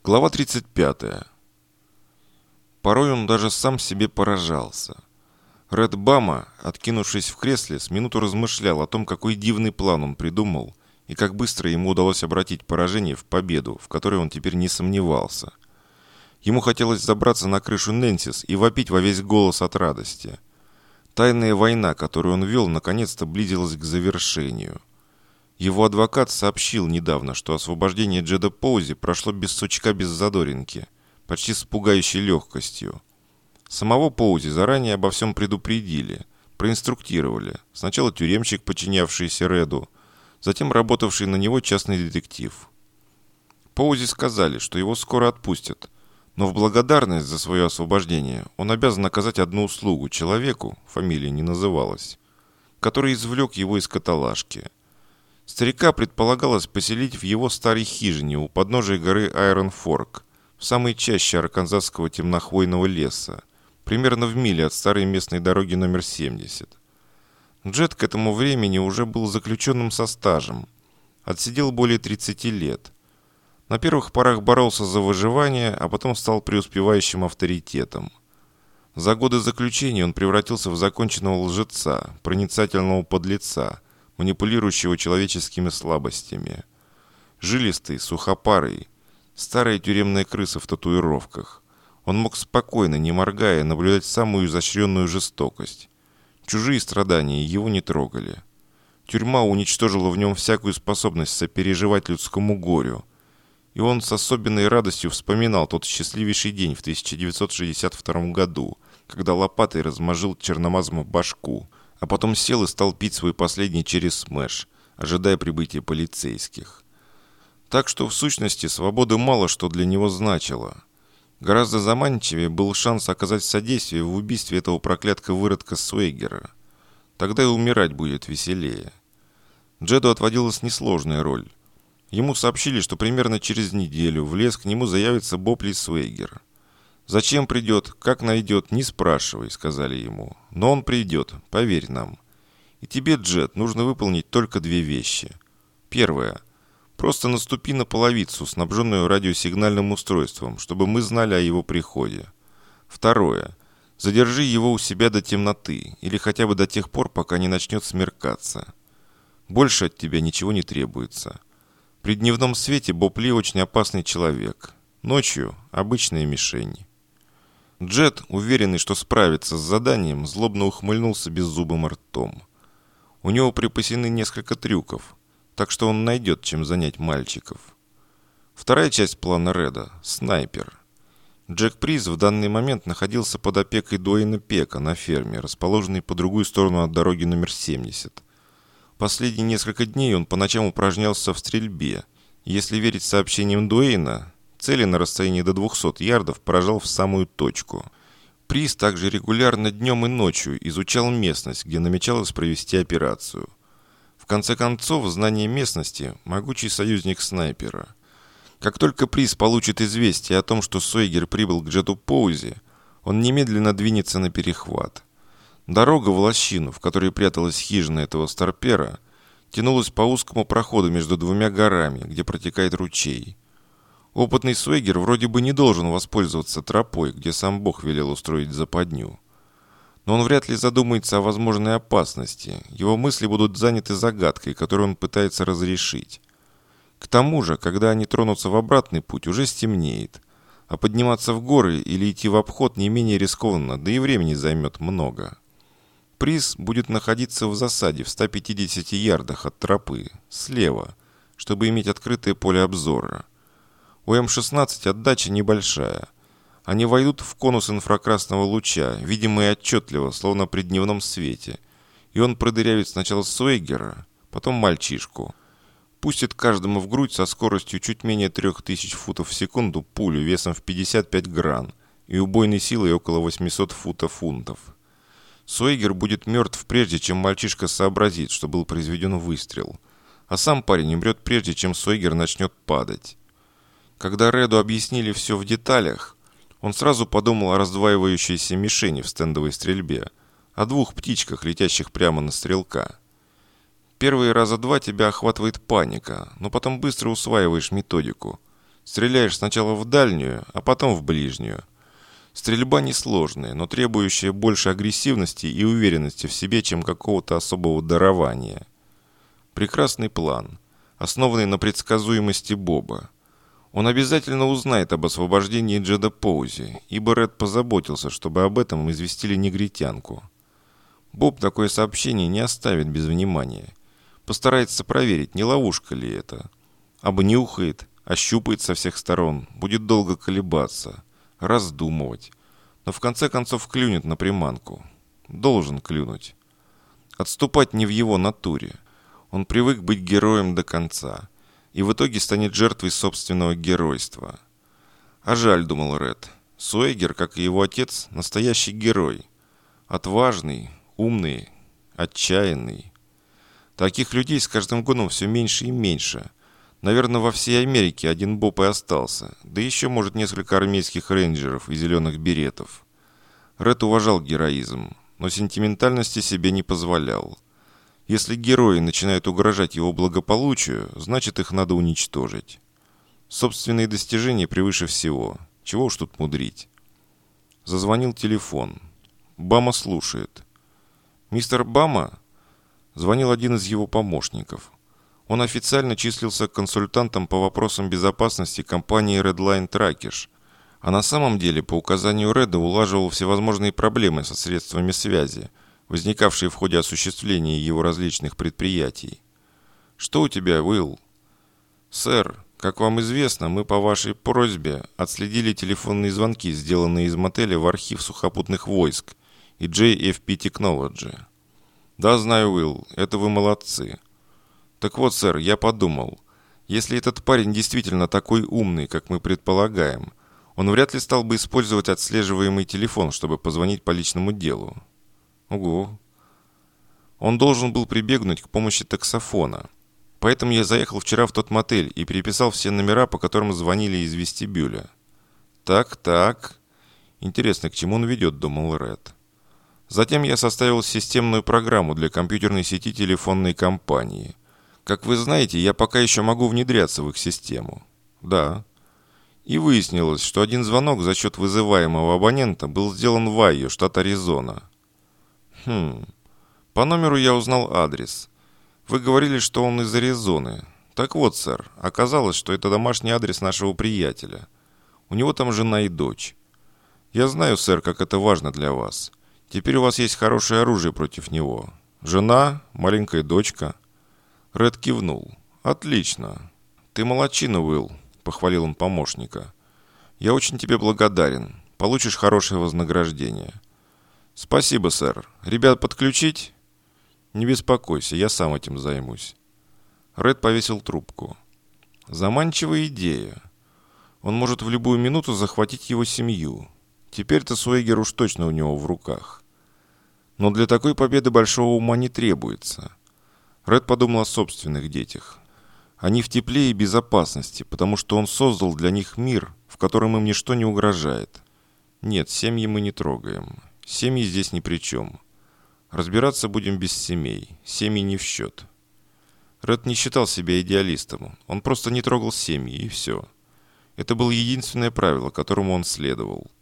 Глава 35. Порой он даже сам себе поражался. Ред Бама, откинувшись в кресле, с минуту размышлял о том, какой дивный план он придумал, и как быстро ему удалось обратить поражение в победу, в которой он теперь не сомневался. Ему хотелось забраться на крышу Нэнсис и вопить во весь голос от радости. Тайная война, которую он вел, наконец-то близилась к завершению. Его адвокат сообщил недавно, что освобождение Джеда Поузи прошло без сучка, без задоринки, почти с пугающей легкостью. Самого Поузи заранее обо всем предупредили, проинструктировали. Сначала тюремщик, подчинявшийся Реду, затем работавший на него частный детектив. Поузи сказали, что его скоро отпустят, но в благодарность за свое освобождение он обязан оказать одну услугу человеку, фамилия не называлась, который извлек его из каталажки. Старика предполагалось поселить в его старой хижине у подножия горы Айрон-Форк, в самой чаще арканзасского темнохвойного леса, примерно в миле от старой местной дороги номер 70. Джед к этому времени уже был заключенным со стажем, отсидел более 30 лет. На первых порах боролся за выживание, а потом стал преуспевающим авторитетом. За годы заключения он превратился в законченного лжеца, проницательного подлеца, манипулирующего человеческими слабостями. Жилистый, сухопарый, старая тюремная крыса в татуировках. Он мог спокойно, не моргая, наблюдать самую изощренную жестокость. Чужие страдания его не трогали. Тюрьма уничтожила в нем всякую способность сопереживать людскому горю. И он с особенной радостью вспоминал тот счастливейший день в 1962 году, когда лопатой размажил черномазому башку, а потом сел и стал пить свой последний черри-смэш, ожидая прибытия полицейских. Так что, в сущности, свобода мало что для него значила. Гораздо заманчивее был шанс оказать содействие в убийстве этого проклятка-выродка Суэгера. Тогда и умирать будет веселее. Джеду отводилась несложная роль. Ему сообщили, что примерно через неделю в лес к нему заявится Боб Ли Суэгер. «Зачем придет, как найдет, не спрашивай», — сказали ему. «Но он придет, поверь нам. И тебе, Джед, нужно выполнить только две вещи. Первое. Просто наступи на половицу, снабженную радиосигнальным устройством, чтобы мы знали о его приходе. Второе. Задержи его у себя до темноты, или хотя бы до тех пор, пока не начнет смеркаться. Больше от тебя ничего не требуется. При дневном свете Боб Ли очень опасный человек. Ночью – обычная мишень». Джед, уверенный, что справится с заданием, злобно ухмыльнулся беззубым ртом. У него припасены несколько трюков, так что он найдет, чем занять мальчиков. Вторая часть плана Реда – снайпер. Джек Приз в данный момент находился под опекой Дуэйна Пека на ферме, расположенной по другую сторону от дороги номер 70. Последние несколько дней он по ночам упражнялся в стрельбе. Если верить сообщениям Дуэйна, цели на расстоянии до 200 ярдов поражал в самую точку. Приз также регулярно днем и ночью изучал местность, где намечалось провести операцию. В конце концов, знание местности – могучий союзник снайпера. Как только Приз получит известие о том, что Суэгер прибыл к Джеду Поузи, он немедленно двинется на перехват. Дорога в лощину, в которой пряталась хижина этого старпера, тянулась по узкому проходу между двумя горами, где протекает ручей. Опытный Суэгер вроде бы не должен воспользоваться тропой, где сам Бог велел устроить западню. Но он вряд ли задумается о возможной опасности. Его мысли будут заняты загадкой, которую он пытается разрешить. К тому же, когда они тронутся в обратный путь, уже стемнеет. А подниматься в горы или идти в обход не менее рискованно, да и времени займет много. Приз будет находиться в засаде в 150 ярдах от тропы, слева, чтобы иметь открытое поле обзора. У М-16 отдача небольшая. Они войдут в конус инфракрасного луча, видимо и отчетливо, словно при дневном свете. И он продырявит сначала Суэгера, потом мальчишку. Пустит каждому в грудь со скоростью чуть менее 3000 футов в секунду пулю весом в 55 гран и убойной силой около 800 фунтов. Суэгер будет мертв прежде, чем мальчишка сообразит, что был произведен выстрел. А сам парень умрет прежде, чем Суэгер начнет падать. Когда Реду объяснили все в деталях, он сразу подумал о раздваивающейся мишени в стендовой стрельбе, о двух птичках, летящих прямо на стрелка. Первые раза два тебя охватывает паника, но потом быстро усваиваешь методику. Стреляешь сначала в дальнюю, а потом в ближнюю. Стрельба несложная, но требующая больше агрессивности и уверенности в себе, чем какого-то особого дарования. Прекрасный план, основанный на предсказуемости Боба. Он обязательно узнает об освобождении Джеда Поузи, ибо Ред позаботился, чтобы об этом известили негритянку. Боб такое сообщение не оставит без внимания. Постарается проверить, не ловушка ли это. Обнюхает, ощупает со всех сторон, будет долго колебаться, раздумывать. Но в конце концов клюнет на приманку. Должен клюнуть. Отступать не в его натуре. Он привык быть героем до конца. И в итоге станет жертвой собственного геройства. А жаль, думал Ред. Суэгер, как и его отец, настоящий герой. Отважный, умный, отчаянный. Таких людей с каждым годом все меньше и меньше. Наверное, во всей Америке один Боб и остался. Да еще, может, несколько армейских рейнджеров и зеленых беретов. Ред уважал героизм, но сентиментальности себе не позволял. Если герои начинают угрожать его благополучию, значит, их надо уничтожить. Собственные достижения превыше всего. Чего уж тут мудрить. Зазвонил телефон. Бама слушает. Мистер Бама? Звонил один из его помощников. Он официально числился консультантом по вопросам безопасности компании Redline Trackers, а на самом деле по указанию Реда улаживал всевозможные проблемы со средствами связи, возникавшие в ходе осуществления его различных предприятий. «Что у тебя, Уилл?» «Сэр, как вам известно, мы по вашей просьбе отследили телефонные звонки, сделанные из мотеля в архив сухопутных войск и JFP Technology». «Да, знаю, Уилл, это вы молодцы». «Так вот, сэр, я подумал, если этот парень действительно такой умный, как мы предполагаем, он вряд ли стал бы использовать отслеживаемый телефон, чтобы позвонить по личному делу». «Ого». Он должен был прибегнуть к помощи таксофона. Поэтому я заехал вчера в тот мотель и переписал все номера, по которым звонили из вестибюля. Так. Интересно, к чему он ведет, думал Ред. Затем я составил системную программу для компьютерной сети телефонной компании. Как вы знаете, я пока еще могу внедряться в их систему. Да. И выяснилось, что один звонок за счет вызываемого абонента был сделан в Айо, штат Аризона. По номеру я узнал адрес. Вы говорили, что он из Аризоны. Так вот, сэр, оказалось, что это домашний адрес нашего приятеля. У него там жена и дочь. Я знаю, сэр, как это важно для вас. Теперь у вас есть хорошее оружие против него. Жена, маленькая дочка. Ред кивнул. Отлично. Ты молодчина, Уилл, похвалил он помощника. Я очень тебе благодарен. Получишь хорошее вознаграждение. Спасибо, сэр. Ребят подключить? Не беспокойся, я сам этим займусь. Ред повесил трубку. Заманчивая идея. Он может в любую минуту захватить его семью. Теперь-то Суэгер уж точно у него в руках. Но для такой победы большого ума не требуется. Ред подумал о собственных детях. Они в тепле и безопасности, потому что он создал для них мир, в котором им ничто не угрожает. Нет, семьи мы не трогаем. Семьи здесь ни при чем. Разбираться будем без семей. Семьи не в счет. Ред не считал себя идеалистом. Он просто не трогал семьи, и все. Это было единственное правило, которому он следовал.